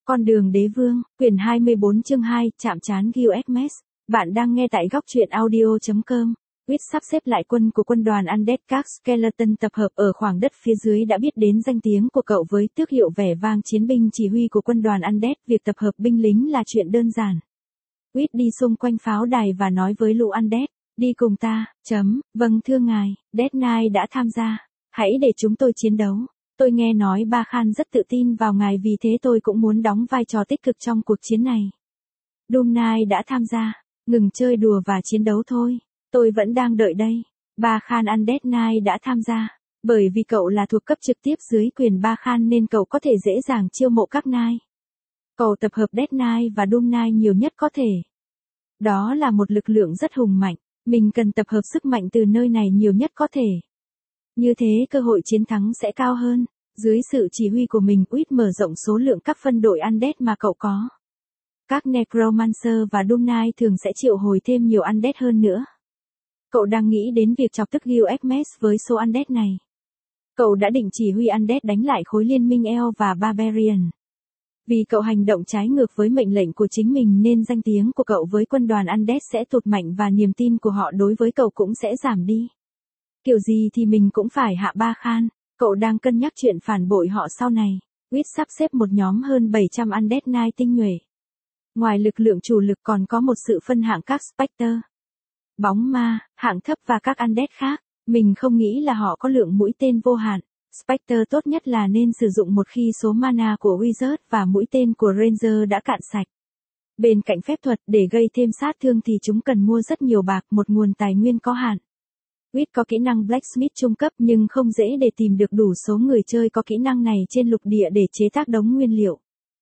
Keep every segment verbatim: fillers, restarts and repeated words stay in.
Con đường đế vương, quyển hai mươi bốn chương hai, chạm trán Gilgamesh. Bạn đang nghe tại góc truyện audio chấm com. Quyết sắp xếp lại quân của quân đoàn Undead, các skeleton tập hợp ở khoảng đất phía dưới đã biết đến danh tiếng của cậu với tước hiệu vẻ vang chiến binh chỉ huy của quân đoàn Undead. Việc tập hợp binh lính là chuyện đơn giản. Quyết đi xung quanh pháo đài và nói với lũ Undead, đi cùng ta, chấm, vâng thưa ngài, Death Knight đã tham gia. Hãy để chúng tôi chiến đấu. Tôi nghe nói Ba Khan rất tự tin vào ngài, vì thế tôi cũng muốn đóng vai trò tích cực trong cuộc chiến này. Doom Knight đã tham gia. Ngừng chơi đùa và chiến đấu thôi. Tôi vẫn đang đợi đây. Ba Khan Undead Knight đã tham gia. Bởi vì cậu là thuộc cấp trực tiếp dưới quyền Ba Khan nên cậu có thể dễ dàng chiêu mộ các Knight. Cậu tập hợp Death Knight và Doom Knight nhiều nhất có thể. Đó là một lực lượng rất hùng mạnh. Mình cần tập hợp sức mạnh từ nơi này nhiều nhất có thể. Như thế cơ hội chiến thắng sẽ cao hơn. Dưới sự chỉ huy của mình, Quyết mở rộng số lượng các phân đội Undead mà cậu có. Các Necromancer và Doom Knight thường sẽ triệu hồi thêm nhiều Undead hơn nữa. Cậu đang nghĩ đến việc chọc tức Gilgamesh với số Undead này. Cậu đã định chỉ huy Undead đánh lại khối liên minh Elf và Barbarian. Vì cậu hành động trái ngược với mệnh lệnh của chính mình nên danh tiếng của cậu với quân đoàn Undead sẽ tụt mạnh và niềm tin của họ đối với cậu cũng sẽ giảm đi. Kiểu gì thì mình cũng phải hạ Ba Khan. Cậu đang cân nhắc chuyện phản bội họ sau này. Quyết sắp xếp một nhóm hơn bảy trăm Undead Knight tinh nhuệ. Ngoài lực lượng chủ lực còn có một sự phân hạng các Spectre, bóng ma, hạng thấp và các Undead khác. Mình không nghĩ là họ có lượng mũi tên vô hạn. Spectre tốt nhất là nên sử dụng một khi số mana của Wizard và mũi tên của Ranger đã cạn sạch. Bên cạnh phép thuật, để gây thêm sát thương thì chúng cần mua rất nhiều bạc, một nguồn tài nguyên có hạn. Quyết có kỹ năng Blacksmith trung cấp nhưng không dễ để tìm được đủ số người chơi có kỹ năng này trên lục địa để chế tác đống nguyên liệu.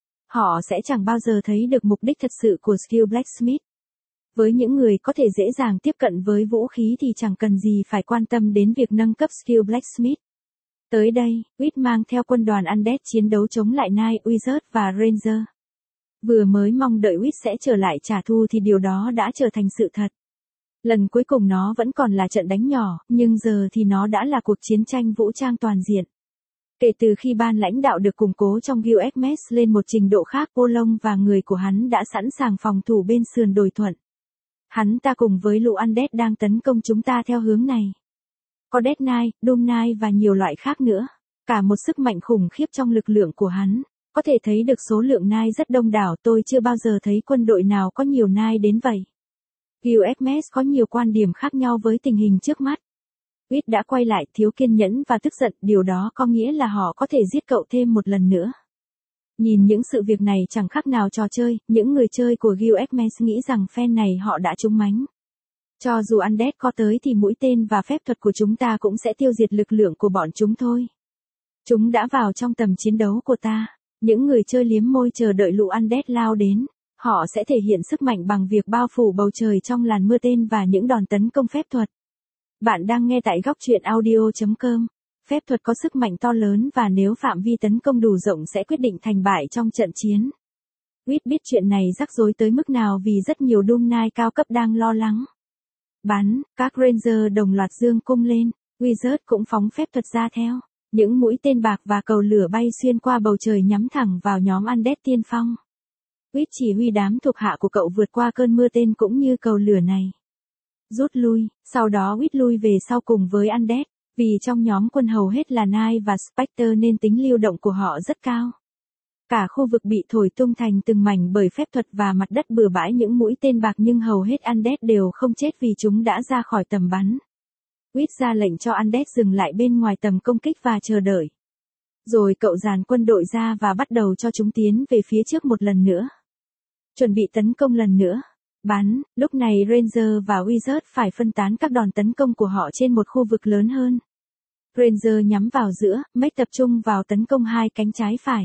Họ sẽ chẳng bao giờ thấy được mục đích thật sự của skill Blacksmith. Với những người có thể dễ dàng tiếp cận với vũ khí thì chẳng cần gì phải quan tâm đến việc nâng cấp skill Blacksmith. Tới đây, Quyết mang theo quân đoàn Undead chiến đấu chống lại Knight, Wizard và Ranger. Vừa mới mong đợi Quyết sẽ trở lại trả thù thì điều đó đã trở thành sự thật. Lần cuối cùng nó vẫn còn là trận đánh nhỏ, nhưng giờ thì nó đã là cuộc chiến tranh vũ trang toàn diện. Kể từ khi ban lãnh đạo được củng cố trong Gilgamesh lên một trình độ khác, Polong và người của hắn đã sẵn sàng phòng thủ bên sườn đồi thuận. Hắn ta cùng với lũ Undead đang tấn công chúng ta theo hướng này. Có Death Knight, Doom Knight và nhiều loại khác nữa. Cả một sức mạnh khủng khiếp trong lực lượng của hắn. Có thể thấy được số lượng Knight rất đông đảo, tôi chưa bao giờ thấy quân đội nào có nhiều Knight đến vậy. Gilgamesh có nhiều quan điểm khác nhau với tình hình trước mắt. Quyết đã quay lại, thiếu kiên nhẫn và tức giận, điều đó có nghĩa là họ có thể giết cậu thêm một lần nữa. Nhìn những sự việc này chẳng khác nào trò chơi, những người chơi của Gilgamesh nghĩ rằng phen này họ đã trúng mánh. Cho dù Undead có tới thì mũi tên và phép thuật của chúng ta cũng sẽ tiêu diệt lực lượng của bọn chúng thôi. Chúng đã vào trong tầm chiến đấu của ta. Những người chơi liếm môi chờ đợi lũ Undead lao đến. Họ sẽ thể hiện sức mạnh bằng việc bao phủ bầu trời trong làn mưa tên và những đòn tấn công phép thuật. Bạn đang nghe tại góc truyện audio chấm com. Phép thuật có sức mạnh to lớn và nếu phạm vi tấn công đủ rộng sẽ quyết định thành bại trong trận chiến. Quyết biết chuyện này rắc rối tới mức nào vì rất nhiều Doom Knight cao cấp đang lo lắng. Bắn, các Ranger đồng loạt giương cung lên, Wizard cũng phóng phép thuật ra theo. Những mũi tên bạc và cầu lửa bay xuyên qua bầu trời nhắm thẳng vào nhóm Undead tiên phong. Quyết chỉ huy đám thuộc hạ của cậu vượt qua cơn mưa tên cũng như cầu lửa này. Rút lui, sau đó Quyết lui về sau cùng với Undead, vì trong nhóm quân hầu hết là Knight và Spectre nên tính lưu động của họ rất cao. Cả khu vực bị thổi tung thành từng mảnh bởi phép thuật và mặt đất bừa bãi những mũi tên bạc nhưng hầu hết Undead đều không chết vì chúng đã ra khỏi tầm bắn. Quyết ra lệnh cho Undead dừng lại bên ngoài tầm công kích và chờ đợi. Rồi cậu dàn quân đội ra và bắt đầu cho chúng tiến về phía trước một lần nữa. Chuẩn bị tấn công lần nữa. Bắn, lúc này Ranger và Wizard phải phân tán các đòn tấn công của họ trên một khu vực lớn hơn. Ranger nhắm vào giữa, Mech tập trung vào tấn công hai cánh trái phải.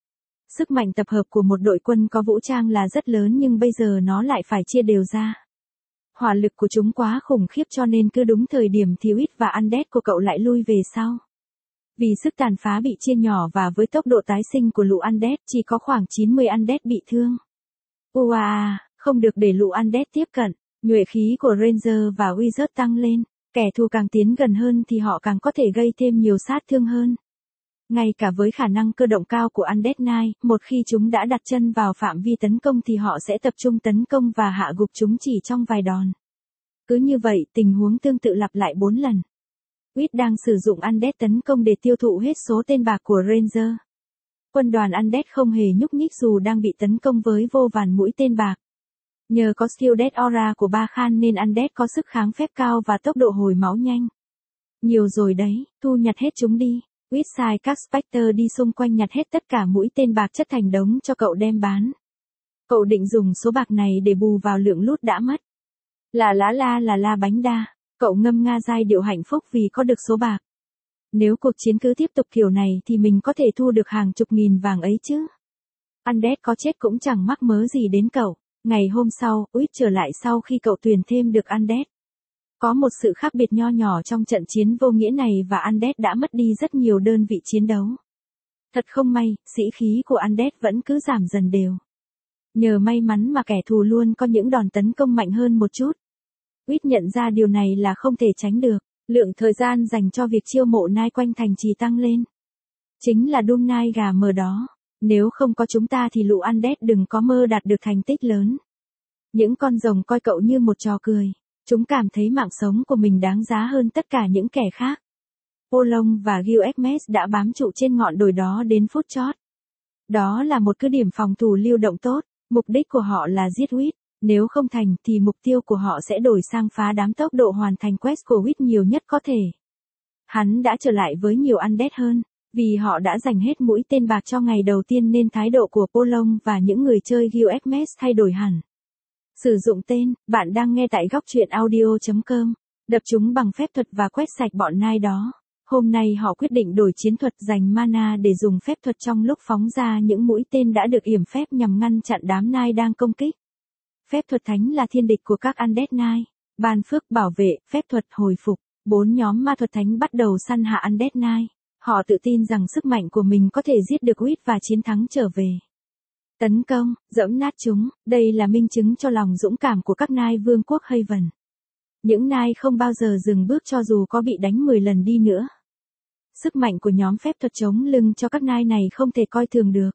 Sức mạnh tập hợp của một đội quân có vũ trang là rất lớn nhưng bây giờ nó lại phải chia đều ra. Hỏa lực của chúng quá khủng khiếp cho nên cứ đúng thời điểm thì Wit và Undead của cậu lại lui về sau. Vì sức tàn phá bị chia nhỏ và với tốc độ tái sinh của lũ Undead chỉ có khoảng chín mươi Undead bị thương. Ua, không được để lũ Undead tiếp cận, nhuệ khí của Ranger và Wizard tăng lên, kẻ thù càng tiến gần hơn thì họ càng có thể gây thêm nhiều sát thương hơn. Ngay cả với khả năng cơ động cao của Undead Knight, một khi chúng đã đặt chân vào phạm vi tấn công thì họ sẽ tập trung tấn công và hạ gục chúng chỉ trong vài đòn. Cứ như vậy, tình huống tương tự lặp lại bốn lần. Wit đang sử dụng Undead tấn công để tiêu thụ hết số tên bạc của Ranger. Quân đoàn Undead không hề nhúc nhích dù đang bị tấn công với vô vàn mũi tên bạc. Nhờ có skill Death Aura của Ba Khan nên Undead có sức kháng phép cao và tốc độ hồi máu nhanh. Nhiều rồi đấy, thu nhặt hết chúng đi. Wit sai các Spectre đi xung quanh nhặt hết tất cả mũi tên bạc chất thành đống cho cậu đem bán. Cậu định dùng số bạc này để bù vào lượng loot đã mất. Là lá la là la bánh đa. Cậu ngâm nga giai điệu hạnh phúc vì có được số bạc. Nếu cuộc chiến cứ tiếp tục kiểu này thì mình có thể thu được hàng chục nghìn vàng ấy chứ. Undead có chết cũng chẳng mắc mớ gì đến cậu. Ngày hôm sau, Wit trở lại sau khi cậu tuyển thêm được Undead. Có một sự khác biệt nho nhỏ trong trận chiến vô nghĩa này và Undead đã mất đi rất nhiều đơn vị chiến đấu. Thật không may, sĩ khí của Undead vẫn cứ giảm dần đều. Nhờ may mắn mà kẻ thù luôn có những đòn tấn công mạnh hơn một chút. Wit nhận ra điều này là không thể tránh được. Lượng thời gian dành cho việc chiêu mộ nai quanh thành trì tăng lên. Chính là Doom Knight gà mờ đó. Nếu không có chúng ta thì lũ Undead đừng có mơ đạt được thành tích lớn. Những con rồng coi cậu như một trò cười. Chúng cảm thấy mạng sống của mình đáng giá hơn tất cả những kẻ khác. Polong và Gilgamesh đã bám trụ trên ngọn đồi đó đến phút chót. Đó là một cứ điểm phòng thủ lưu động tốt. Mục đích của họ là giết Wit. Nếu không thành thì mục tiêu của họ sẽ đổi sang phá đám tốc độ hoàn thành quest của Wit nhiều nhất có thể. Hắn đã trở lại với nhiều Undead hơn. Vì họ đã dành hết mũi tên bạc cho ngày đầu tiên nên thái độ của Polong và những người chơi Gilgamesh thay đổi hẳn. Sử dụng tên, bạn đang nghe tại góc truyện audio chấm com. Đập chúng bằng phép thuật và quét sạch bọn Knight đó. Hôm nay họ quyết định đổi chiến thuật dành mana để dùng phép thuật trong lúc phóng ra những mũi tên đã được yểm phép nhằm ngăn chặn đám Knight đang công kích. Phép thuật thánh là thiên địch của các Undead Knight. Ban phước bảo vệ, phép thuật hồi phục. Bốn nhóm ma thuật thánh bắt đầu săn hạ Undead Knight. Họ tự tin rằng sức mạnh của mình có thể giết được Wit và chiến thắng trở về. Tấn công, dẫm nát chúng, đây là minh chứng cho lòng dũng cảm của các Knight vương quốc Haven. Những Knight không bao giờ dừng bước cho dù có bị đánh mười lần đi nữa. Sức mạnh của nhóm phép thuật chống lưng cho các Knight này không thể coi thường được.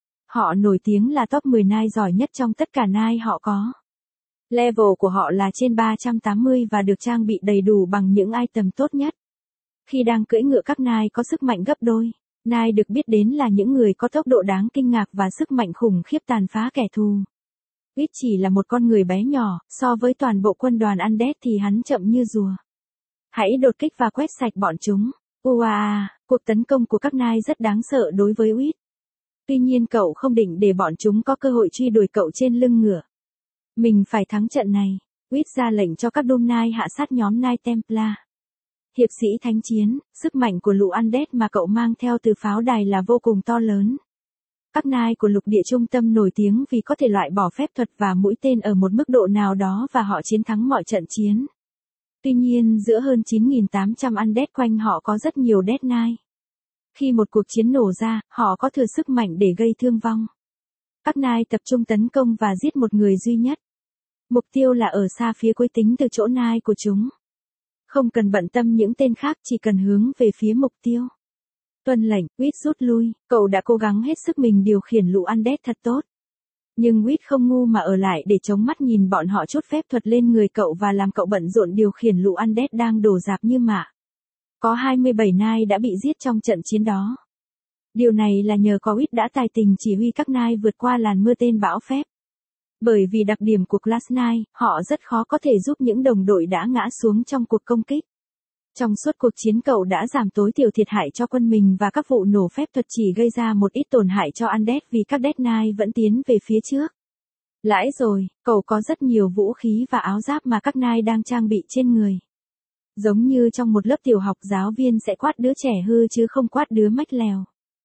Họ nổi tiếng là top mười Knight giỏi nhất trong tất cả Knight họ có. Level của họ là trên ba trăm tám mươi và được trang bị đầy đủ bằng những item tốt nhất. Khi đang cưỡi ngựa các Knight có sức mạnh gấp đôi. Knight được biết đến là những người có tốc độ đáng kinh ngạc và sức mạnh khủng khiếp tàn phá kẻ thù. Wit chỉ là một con người bé nhỏ, so với toàn bộ quân đoàn Undead thì hắn chậm như rùa. Hãy đột kích và quét sạch bọn chúng. Ua, cuộc tấn công của các Knight rất đáng sợ đối với Wit. Tuy nhiên cậu không định để bọn chúng có cơ hội truy đuổi cậu trên lưng ngựa. Mình phải thắng trận này. Wit ra lệnh cho các Doom Knight hạ sát nhóm Knight Templar. Hiệp sĩ thánh chiến, sức mạnh của lũ Undead mà cậu mang theo từ pháo đài là vô cùng to lớn. Các Knight của lục địa trung tâm nổi tiếng vì có thể loại bỏ phép thuật và mũi tên ở một mức độ nào đó và họ chiến thắng mọi trận chiến. Tuy nhiên giữa hơn chín nghìn tám trăm Undead quanh họ có rất nhiều Dead Knight. Khi một cuộc chiến nổ ra, họ có thừa sức mạnh để gây thương vong. Các Knight tập trung tấn công và giết một người duy nhất. Mục tiêu là ở xa phía cuối tính từ chỗ Knight của chúng. Không cần bận tâm những tên khác, chỉ cần hướng về phía mục tiêu. Tuân lệnh, Wit rút lui, cậu đã cố gắng hết sức mình điều khiển lũ Undead thật tốt. Nhưng Wit không ngu mà ở lại để chống mắt nhìn bọn họ trút phép thuật lên người cậu và làm cậu bận rộn điều khiển lũ Undead đang đổ rạp như mạ. Có hai mươi bảy Knight đã bị giết trong trận chiến đó. Điều này là nhờ có Wit đã tài tình chỉ huy các Knight vượt qua làn mưa tên bão phép. Bởi vì đặc điểm của Class Knight, họ rất khó có thể giúp những đồng đội đã ngã xuống trong cuộc công kích. Trong suốt cuộc chiến cậu đã giảm tối thiểu thiệt hại cho quân mình và các vụ nổ phép thuật chỉ gây ra một ít tổn hại cho Undead vì các Dead Knight vẫn tiến về phía trước. Lãi rồi, cậu có rất nhiều vũ khí và áo giáp mà các Knight đang trang bị trên người. Giống như trong một lớp tiểu học giáo viên sẽ quát đứa trẻ hư chứ không quát đứa mách lèo.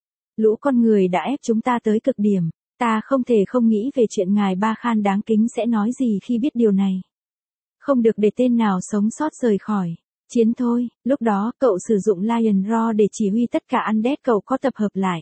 Lũ con người đã ép chúng ta tới cực điểm. Ta không thể không nghĩ về chuyện ngài Ba Khan đáng kính sẽ nói gì khi biết điều này. Không được để tên nào sống sót rời khỏi. Chiến thôi, lúc đó cậu sử dụng Lion Roar để chỉ huy tất cả Undead cậu có tập hợp lại.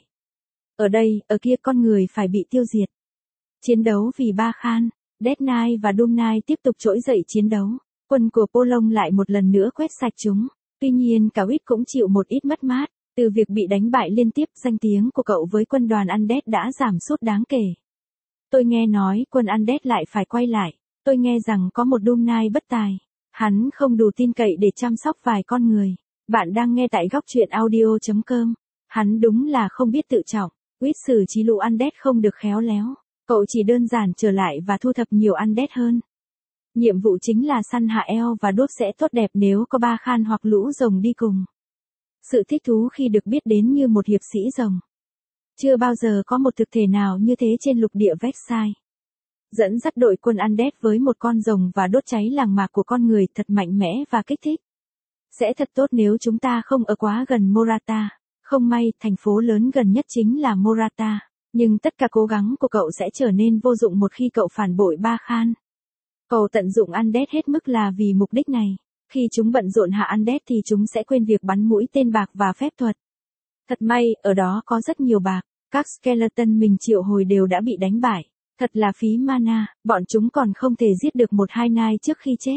Ở đây, ở kia con người phải bị tiêu diệt. Chiến đấu vì Ba Khan, Dead Knight và Doom Knight tiếp tục trỗi dậy chiến đấu. Quân của Polong lại một lần nữa quét sạch chúng. Tuy nhiên cả Wit cũng chịu một ít mất mát. Từ việc bị đánh bại liên tiếp, danh tiếng của cậu với quân đoàn Undead đã giảm sút đáng kể. Tôi nghe nói quân Undead lại phải quay lại. Tôi nghe rằng có một Doom Knight bất tài. Hắn không đủ tin cậy để chăm sóc vài con người. Bạn đang nghe tại góc truyện audio chấm com. Hắn đúng là không biết tự trọng. Quyết xử trí lũ Undead không được khéo léo. Cậu chỉ đơn giản trở lại và thu thập nhiều Undead hơn. Nhiệm vụ chính là săn hạ eo và đốt sẽ tốt đẹp nếu có ba khan hoặc lũ rồng đi cùng. Sự thích thú khi được biết đến như một hiệp sĩ rồng. Chưa bao giờ có một thực thể nào như thế trên lục địa Vexai. Dẫn dắt đội quân Undead với một con rồng và đốt cháy làng mạc của con người thật mạnh mẽ và kích thích. Sẽ thật tốt nếu chúng ta không ở quá gần Morata. Không may, thành phố lớn gần nhất chính là Morata. Nhưng tất cả cố gắng của cậu sẽ trở nên vô dụng một khi cậu phản bội Ba Khan. Cậu tận dụng Undead hết mức là vì mục đích này. Khi chúng bận rộn hạ Undead thì chúng sẽ quên việc bắn mũi tên bạc và phép thuật. Thật may, ở đó có rất nhiều bạc. Các skeleton mình triệu hồi đều đã bị đánh bại. Thật là phí mana, bọn chúng còn không thể giết được một hai nai trước khi chết.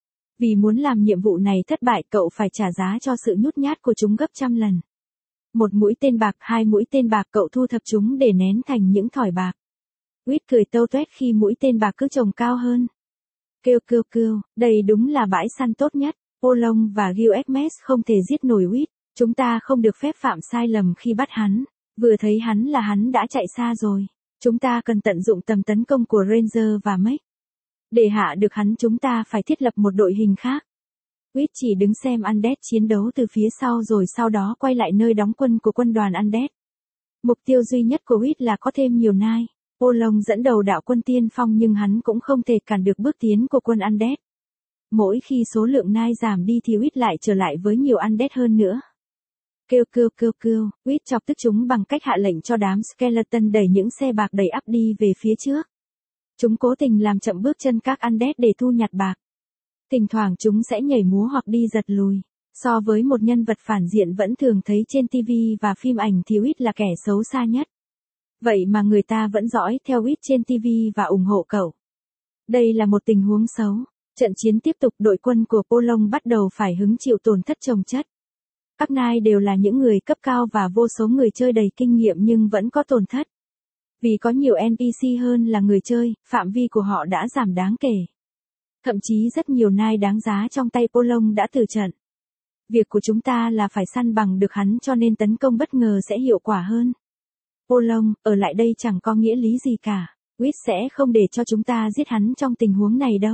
Vì muốn làm nhiệm vụ này thất bại, cậu phải trả giá cho sự nhút nhát của chúng gấp trăm lần. Một mũi tên bạc, hai mũi tên bạc, cậu thu thập chúng để nén thành những thỏi bạc. Quýt cười tâu tuét khi mũi tên bạc cứ trồng cao hơn. Kêu kêu kêu, đây đúng là bãi săn tốt nhất. Polong và Gilgamesh không thể giết nổi Quýt. Chúng ta không được phép phạm sai lầm khi bắt hắn. Vừa thấy hắn là hắn đã chạy xa rồi. Chúng ta cần tận dụng tầm tấn công của Ranger và Mech. Để hạ được hắn chúng ta phải thiết lập một đội hình khác. Quýt chỉ đứng xem Undead chiến đấu từ phía sau rồi sau đó quay lại nơi đóng quân của quân đoàn Undead. Mục tiêu duy nhất của Quýt là có thêm nhiều nai. Polong dẫn đầu đạo quân tiên phong nhưng hắn cũng không thể cản được bước tiến của quân Undead. Mỗi khi số lượng nai giảm đi thì Quýt lại trở lại với nhiều Undead hơn nữa. Kêu kêu kêu kêu, Quýt chọc tức chúng bằng cách hạ lệnh cho đám skeleton đẩy những xe bạc đầy ắp đi về phía trước. Chúng cố tình làm chậm bước chân các Undead để thu nhặt bạc. Thỉnh thoảng chúng sẽ nhảy múa hoặc đi giật lùi. So với một nhân vật phản diện vẫn thường thấy trên ti vi và phim ảnh thì Quýt là kẻ xấu xa nhất. Vậy mà người ta vẫn dõi theo Quýt trên ti vi và ủng hộ cậu. Đây là một tình huống xấu. Trận chiến tiếp tục, đội quân của Polong bắt đầu phải hứng chịu tổn thất chồng chất. Các nai đều là những người cấp cao và vô số người chơi đầy kinh nghiệm nhưng vẫn có tổn thất. Vì có nhiều en pê xê hơn là người chơi, phạm vi của họ đã giảm đáng kể. Thậm chí rất nhiều nai đáng giá trong tay Polong đã từ trận. Việc của chúng ta là phải săn bằng được hắn cho nên tấn công bất ngờ sẽ hiệu quả hơn. Polong, ở lại đây chẳng có nghĩa lý gì cả. Quýt sẽ không để cho chúng ta giết hắn trong tình huống này đâu.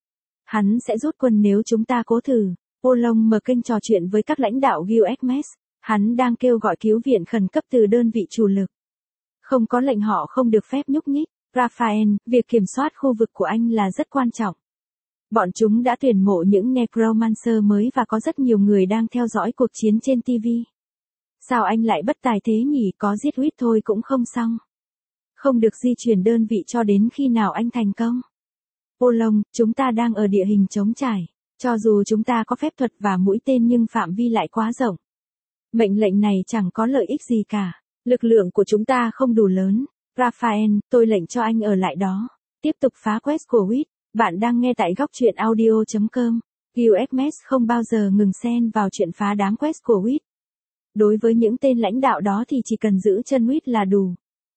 Hắn sẽ rút quân nếu chúng ta cố thử. Polong mở kênh trò chuyện với các lãnh đạo Gilgamesh. Hắn đang kêu gọi cứu viện khẩn cấp từ đơn vị chủ lực. Không có lệnh họ không được phép nhúc nhích. Raphael, việc kiểm soát khu vực của anh là rất quan trọng. Bọn chúng đã tuyển mộ những Necromancer mới và có rất nhiều người đang theo dõi cuộc chiến trên ti vi. Sao anh lại bất tài thế nhỉ, có giết Quýt thôi cũng không xong. Không được di chuyển đơn vị cho đến khi nào anh thành công. Polong, chúng ta đang ở địa hình trống trải. Cho dù chúng ta có phép thuật và mũi tên nhưng phạm vi lại quá rộng. Mệnh lệnh này chẳng có lợi ích gì cả. Lực lượng của chúng ta không đủ lớn. Raphael, tôi lệnh cho anh ở lại đó. Tiếp tục phá quest của Quýt. Bạn đang nghe tại góc truyện audio chấm com. Gilgamesh không bao giờ ngừng xen vào chuyện phá đám quest của Quýt. Đối với những tên lãnh đạo đó thì chỉ cần giữ chân Quýt là đủ.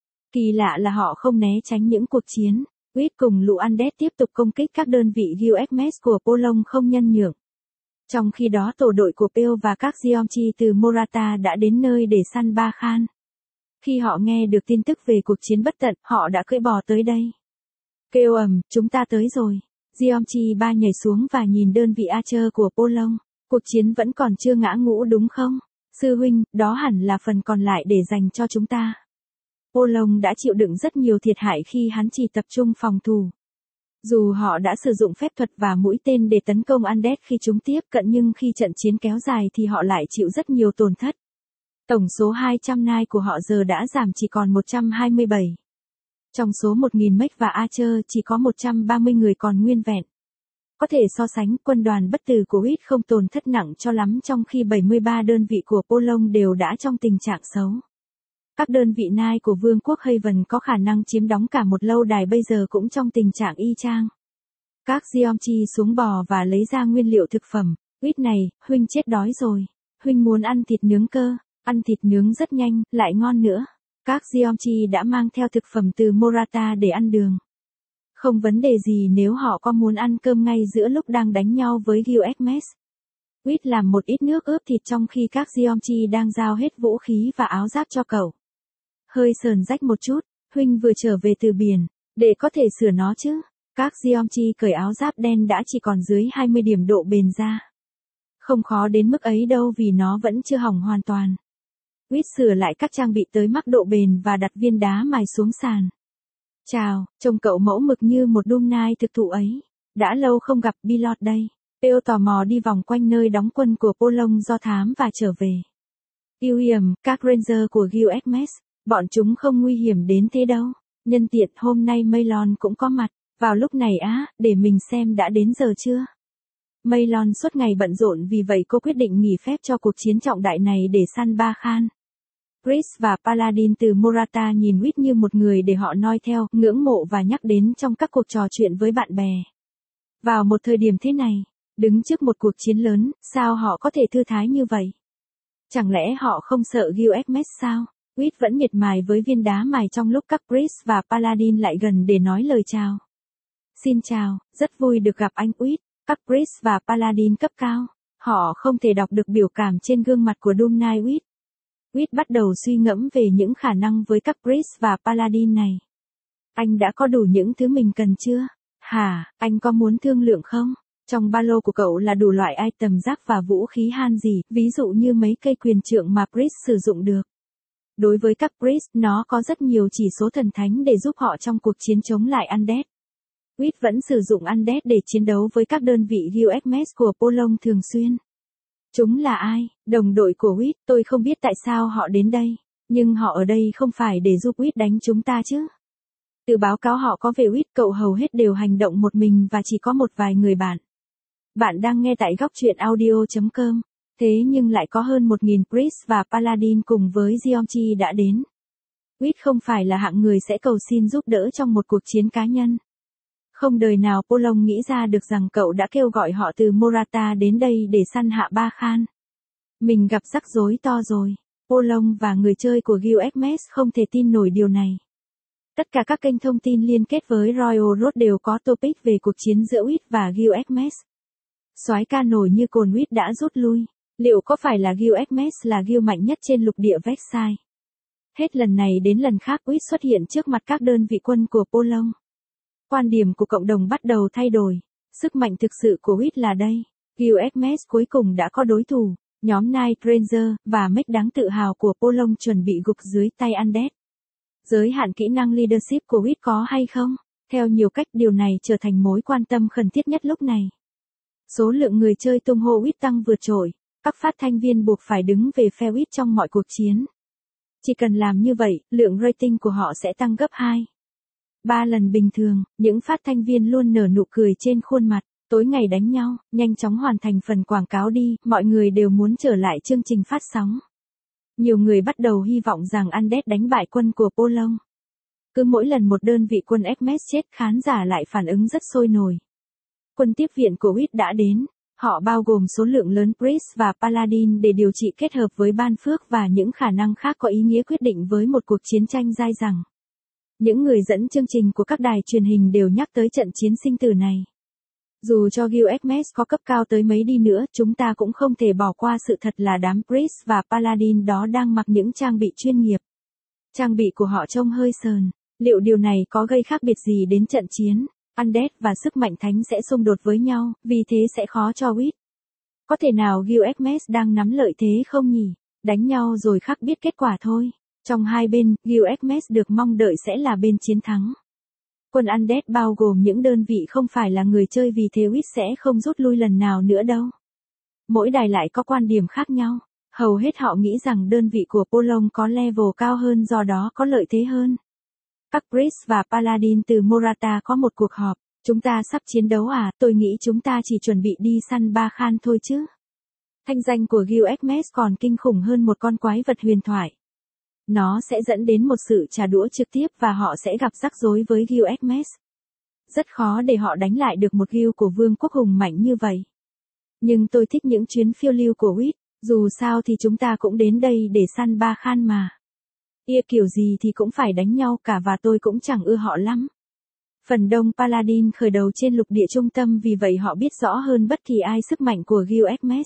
Kỳ lạ là họ không né tránh những cuộc chiến. Quýt cùng lũ Undead tiếp tục công kích các đơn vị Gilgamesh của Polong không nhân nhượng. Trong khi đó tổ đội của Peo và các Geomchi từ Morata đã đến nơi để săn Ba Khan. Khi họ nghe được tin tức về cuộc chiến bất tận, họ đã cưỡi bò tới đây. Kêu ầm, chúng ta tới rồi. Geomchi ba nhảy xuống và nhìn đơn vị Archer của Polong. Cuộc chiến vẫn còn chưa ngã ngũ đúng không? Sư huynh, đó hẳn là phần còn lại để dành cho chúng ta. Polong đã chịu đựng rất nhiều thiệt hại khi hắn chỉ tập trung phòng thủ. Dù họ đã sử dụng phép thuật và mũi tên để tấn công Undead khi chúng tiếp cận nhưng khi trận chiến kéo dài thì họ lại chịu rất nhiều tổn thất. Tổng số hai trăm nai của họ giờ đã giảm chỉ còn một trăm hai mươi bảy. Trong số một nghìn Mech và Archer chỉ có một trăm ba mươi người còn nguyên vẹn. Có thể so sánh, quân đoàn bất tử của Quýt không tổn thất nặng cho lắm trong khi bảy mươi ba đơn vị của Polong đều đã trong tình trạng xấu. Các đơn vị nai của Vương quốc Haven có khả năng chiếm đóng cả một lâu đài bây giờ cũng trong tình trạng y chang. Các Geomchi xuống bò và lấy ra nguyên liệu thực phẩm. Quýt này, huynh chết đói rồi. Huynh muốn ăn thịt nướng cơ. Ăn thịt nướng rất nhanh, lại ngon nữa. Các Geomchi đã mang theo thực phẩm từ Morata để ăn đường. Không vấn đề gì nếu họ có muốn ăn cơm ngay giữa lúc đang đánh nhau với Gilgamesh. Quýt làm một ít nước ướp thịt trong khi các Geomchi đang giao hết vũ khí và áo giáp cho cậu. Hơi sờn rách một chút, huynh vừa trở về từ biển, để có thể sửa nó chứ. Các Geomchi cởi áo giáp đen đã chỉ còn dưới hai mươi điểm độ bền ra. Không khó đến mức ấy đâu vì nó vẫn chưa hỏng hoàn toàn. Quýt sửa lại các trang bị tới mắc độ bền và đặt viên đá mài xuống sàn. Chào, trông cậu mẫu mực như một Doom Knight thực thụ ấy. Đã lâu không gặp Pilot đây. Peo tò mò đi vòng quanh nơi đóng quân của Polong do thám và trở về. Yêu hiểm, các Ranger của Gilgamesh, bọn chúng không nguy hiểm đến thế đâu. Nhân tiện hôm nay Maylon cũng có mặt. Vào lúc này á, để mình xem đã đến giờ chưa. Maylon suốt ngày bận rộn vì vậy cô quyết định nghỉ phép cho cuộc chiến trọng đại này để săn Ba Khan. Chris và Paladin từ Morata nhìn Quýt như một người để họ noi theo, ngưỡng mộ và nhắc đến trong các cuộc trò chuyện với bạn bè. Vào một thời điểm thế này, đứng trước một cuộc chiến lớn, sao họ có thể thư thái như vậy? Chẳng lẽ họ không sợ Gilgamesh sao? Quýt vẫn miệt mài với viên đá mài trong lúc các Chris và Paladin lại gần để nói lời chào. Xin chào, rất vui được gặp anh Quýt. Các Chris và Paladin cấp cao, họ không thể đọc được biểu cảm trên gương mặt của Doom Knight Quýt. Quýt bắt đầu suy ngẫm về những khả năng với các Chris và Paladin này. Anh đã có đủ những thứ mình cần chưa? Hả, anh có muốn thương lượng không? Trong ba lô của cậu là đủ loại item rác và vũ khí han gì, ví dụ như mấy cây quyền trượng mà Chris sử dụng được. Đối với các Chris, nó có rất nhiều chỉ số thần thánh để giúp họ trong cuộc chiến chống lại Undead. Quýt vẫn sử dụng Undead để chiến đấu với các đơn vị Gilgamesh của Polong thường xuyên. Chúng là ai? Đồng đội của Quýt, tôi không biết tại sao họ đến đây, nhưng họ ở đây không phải để giúp Quýt đánh chúng ta chứ. Từ báo cáo họ có về Quýt, cậu hầu hết đều hành động một mình và chỉ có một vài người bạn. Bạn đang nghe tại góc truyện audio chấm com, thế nhưng lại có hơn một nghìn Chris và Paladin cùng với Geomchi đã đến. Quýt không phải là hạng người sẽ cầu xin giúp đỡ trong một cuộc chiến cá nhân. Không đời nào Polong nghĩ ra được rằng cậu đã kêu gọi họ từ Morata đến đây để săn hạ Ba Khan. Mình gặp rắc rối to rồi. Polong và người chơi của Gilgamesh không thể tin nổi điều này. Tất cả các kênh thông tin liên kết với Royal Road đều có topic về cuộc chiến giữa Quýt và Gilgamesh. Soái ca nổi như cồn Quýt đã rút lui. Liệu có phải là Gilgamesh là Gil mạnh nhất trên lục địa Vexai? Hết lần này đến lần khác Quýt xuất hiện trước mặt các đơn vị quân của Polong. Quan điểm của cộng đồng bắt đầu thay đổi. Sức mạnh thực sự của Quýt là đây. Gilgamesh cuối cùng đã có đối thủ. Nhóm Night Ranger và Mech đáng tự hào của Polong chuẩn bị gục dưới tay Undead. Giới hạn kỹ năng leadership của Quýt có hay không? Theo nhiều cách điều này trở thành mối quan tâm khẩn thiết nhất lúc này. Số lượng người chơi tung hô Quýt tăng vượt trội. Các phát thanh viên buộc phải đứng về phe Quýt trong mọi cuộc chiến. Chỉ cần làm như vậy, lượng rating của họ sẽ tăng gấp hai. Ba lần bình thường, những phát thanh viên luôn nở nụ cười trên khuôn mặt. Tối ngày đánh nhau, nhanh chóng hoàn thành phần quảng cáo đi, mọi người đều muốn trở lại chương trình phát sóng. Nhiều người bắt đầu hy vọng rằng Undead đánh bại quân của Polong. Cứ mỗi lần một đơn vị quân Xmas chết khán giả lại phản ứng rất sôi nổi. Quân tiếp viện của Quýt đã đến. Họ bao gồm số lượng lớn Priest và Paladin để điều trị kết hợp với ban phước và những khả năng khác có ý nghĩa quyết định với một cuộc chiến tranh dai dẳng. Những người dẫn chương trình của các đài truyền hình đều nhắc tới trận chiến sinh tử này. Dù cho Gilgamesh có cấp cao tới mấy đi nữa, chúng ta cũng không thể bỏ qua sự thật là đám Priest và Paladin đó đang mặc những trang bị chuyên nghiệp. Trang bị của họ trông hơi sờn. Liệu điều này có gây khác biệt gì đến trận chiến? Undead và sức mạnh thánh sẽ xung đột với nhau, vì thế sẽ khó cho Quýt. Có thể nào Gilgamesh đang nắm lợi thế không nhỉ? Đánh nhau rồi khắc biết kết quả thôi. Trong hai bên, Gilgamesh được mong đợi sẽ là bên chiến thắng. Quân Undead bao gồm những đơn vị không phải là người chơi vì thế Quýt sẽ không rút lui lần nào nữa đâu. Mỗi đài lại có quan điểm khác nhau. Hầu hết họ nghĩ rằng đơn vị của Polong có level cao hơn do đó có lợi thế hơn. Các Priest và Paladin từ Morata có một cuộc họp. Chúng ta sắp chiến đấu à, tôi nghĩ chúng ta chỉ chuẩn bị đi săn Ba Khan thôi chứ. Thanh danh của Gilgamesh còn kinh khủng hơn một con quái vật huyền thoại. Nó sẽ dẫn đến một sự trả đũa trực tiếp và họ sẽ gặp rắc rối với Gilgamesh. Rất khó để họ đánh lại được một Gil của vương quốc hùng mạnh như vậy. Nhưng tôi thích những chuyến phiêu lưu của Quýt. Dù sao thì chúng ta cũng đến đây để săn Ba Khan mà. Ia kiểu gì thì cũng phải đánh nhau cả và tôi cũng chẳng ưa họ lắm. Phần đông Paladin khởi đầu trên lục địa trung tâm vì vậy họ biết rõ hơn bất kỳ ai sức mạnh của Gilgamesh.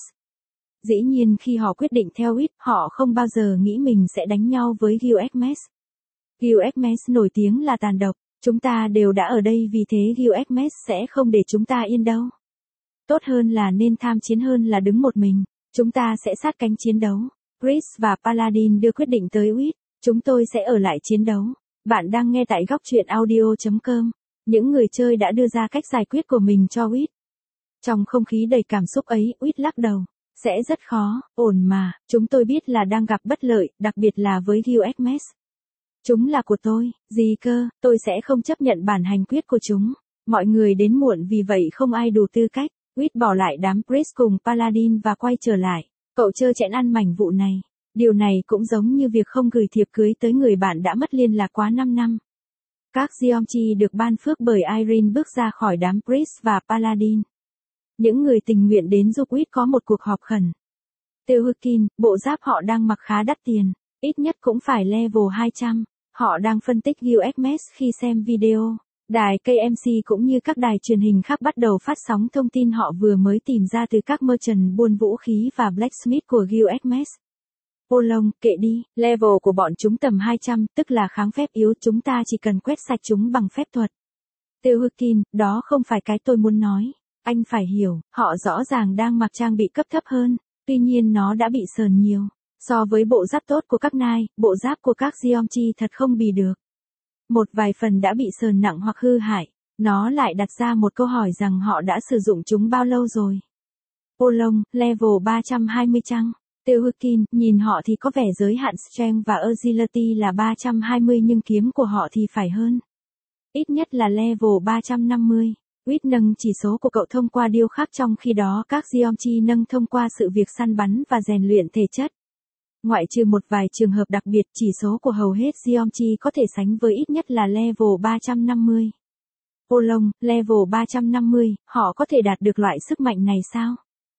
Dĩ nhiên khi họ quyết định theo Wit, họ không bao giờ nghĩ mình sẽ đánh nhau với Gilgamesh. Gilgamesh nổi tiếng là tàn độc, chúng ta đều đã ở đây vì thế Gilgamesh sẽ không để chúng ta yên đâu. Tốt hơn là nên tham chiến hơn là đứng một mình, chúng ta sẽ sát cánh chiến đấu. Chris và Paladin đưa quyết định tới Wit, chúng tôi sẽ ở lại chiến đấu. Bạn đang nghe tại góc truyện audio chấm com. Những người chơi đã đưa ra cách giải quyết của mình cho Wit. Trong không khí đầy cảm xúc ấy, Wit lắc đầu. Sẽ rất khó, ổn mà, chúng tôi biết là đang gặp bất lợi, đặc biệt là với Gilgamesh. Chúng là của tôi, gì cơ, tôi sẽ không chấp nhận bản hành quyết của chúng. Mọi người đến muộn vì vậy không ai đủ tư cách. Wit bỏ lại đám Priest cùng Paladin và quay trở lại. Cậu trơ trẽn ăn mảnh vụ này. Điều này cũng giống như việc không gửi thiệp cưới tới người bạn đã mất liên lạc quá năm năm. Các Geomchi được ban phước bởi Irene bước ra khỏi đám Priest và Paladin. Những người tình nguyện đến giúp Wit có một cuộc họp khẩn. Teotihuacan, bộ giáp họ đang mặc khá đắt tiền, ít nhất cũng phải level hai trăm. Họ đang phân tích Gilgamesh khi xem video. Đài ca em xê cũng như các đài truyền hình khác bắt đầu phát sóng thông tin họ vừa mới tìm ra từ các merchant buôn vũ khí và blacksmith của Gilgamesh. Polong, kệ đi, level của bọn chúng tầm hai trăm, tức là kháng phép yếu, chúng ta chỉ cần quét sạch chúng bằng phép thuật. Teotihuacan, đó không phải cái tôi muốn nói. Anh phải hiểu, họ rõ ràng đang mặc trang bị cấp thấp hơn, tuy nhiên nó đã bị sờn nhiều. So với bộ giáp tốt của các nai, bộ giáp của các Geomchi thật không bì được. Một vài phần đã bị sờn nặng hoặc hư hại, nó lại đặt ra một câu hỏi rằng họ đã sử dụng chúng bao lâu rồi. Polong, level ba trăm hai mươi chăng? Teotihuacan, nhìn họ thì có vẻ giới hạn strength và agility là ba trăm hai mươi nhưng kiếm của họ thì phải hơn. Ít nhất là level ba trăm năm mươi. Wit nâng chỉ số của cậu thông qua điêu khắc trong khi đó các Geomchi nâng thông qua sự việc săn bắn và rèn luyện thể chất. Ngoại trừ một vài trường hợp đặc biệt, chỉ số của hầu hết Geomchi có thể sánh với ít nhất là level ba trăm năm mươi. Polong, level ba trăm năm mươi, họ có thể đạt được loại sức mạnh này sao?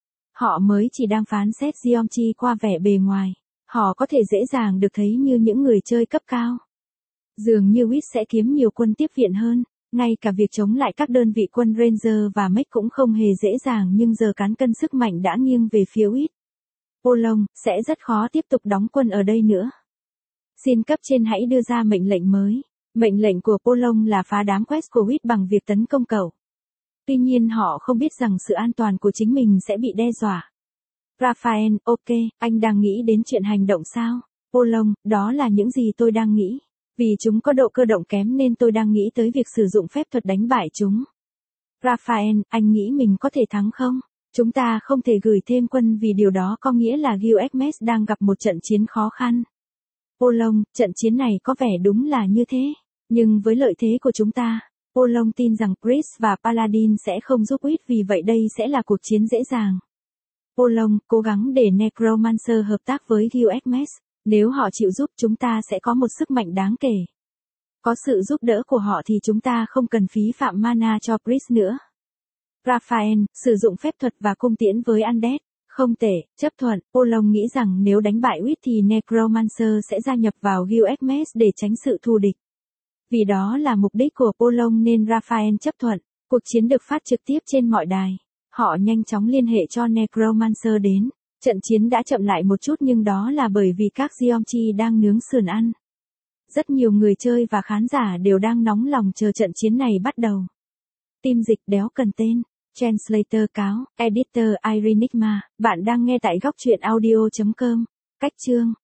Họ mới chỉ đang phán xét Geomchi qua vẻ bề ngoài. Họ có thể dễ dàng được thấy như những người chơi cấp cao. Dường như Wit sẽ kiếm nhiều quân tiếp viện hơn. Ngay cả việc chống lại các đơn vị quân Ranger và Mech cũng không hề dễ dàng nhưng giờ cán cân sức mạnh đã nghiêng về phía Wit. Polong, sẽ rất khó tiếp tục đóng quân ở đây nữa. Xin cấp trên hãy đưa ra mệnh lệnh mới. Mệnh lệnh của Polong là phá đám quest của Wit bằng việc tấn công cậu. Tuy nhiên họ không biết rằng sự an toàn của chính mình sẽ bị đe dọa. Raphael, ok, anh đang nghĩ đến chuyện hành động sao? Polong, đó là những gì tôi đang nghĩ. Vì chúng có độ cơ động kém nên tôi đang nghĩ tới việc sử dụng phép thuật đánh bại chúng. Raphael, anh nghĩ mình có thể thắng không? Chúng ta không thể gửi thêm quân vì điều đó có nghĩa là Gilgamesh đang gặp một trận chiến khó khăn. Polong, trận chiến này có vẻ đúng là như thế. Nhưng với lợi thế của chúng ta, Polong tin rằng Priest và Paladin sẽ không giúp Wit vì vậy đây sẽ là cuộc chiến dễ dàng. Polong, cố gắng để Necromancer hợp tác với Gilgamesh. Nếu họ chịu giúp chúng ta sẽ có một sức mạnh đáng kể. Có sự giúp đỡ của họ thì chúng ta không cần phí phạm mana cho Priest nữa. Raphael, sử dụng phép thuật và cung tiễn với Undead. Không tệ, chấp thuận. Polong nghĩ rằng nếu đánh bại Wit thì Necromancer sẽ gia nhập vào Gilgamesh để tránh sự thù địch. Vì đó là mục đích của Polong nên Raphael chấp thuận. Cuộc chiến được phát trực tiếp trên mọi đài. Họ nhanh chóng liên hệ cho Necromancer đến. Trận chiến đã chậm lại một chút nhưng đó là bởi vì các Geomchi đang nướng sườn ăn. Rất nhiều người chơi và khán giả đều đang nóng lòng chờ trận chiến này bắt đầu. Team dịch đéo cần tên. Translator cáo, Editor Irenigma, bạn đang nghe tại góc truyện audio chấm com. Cách chương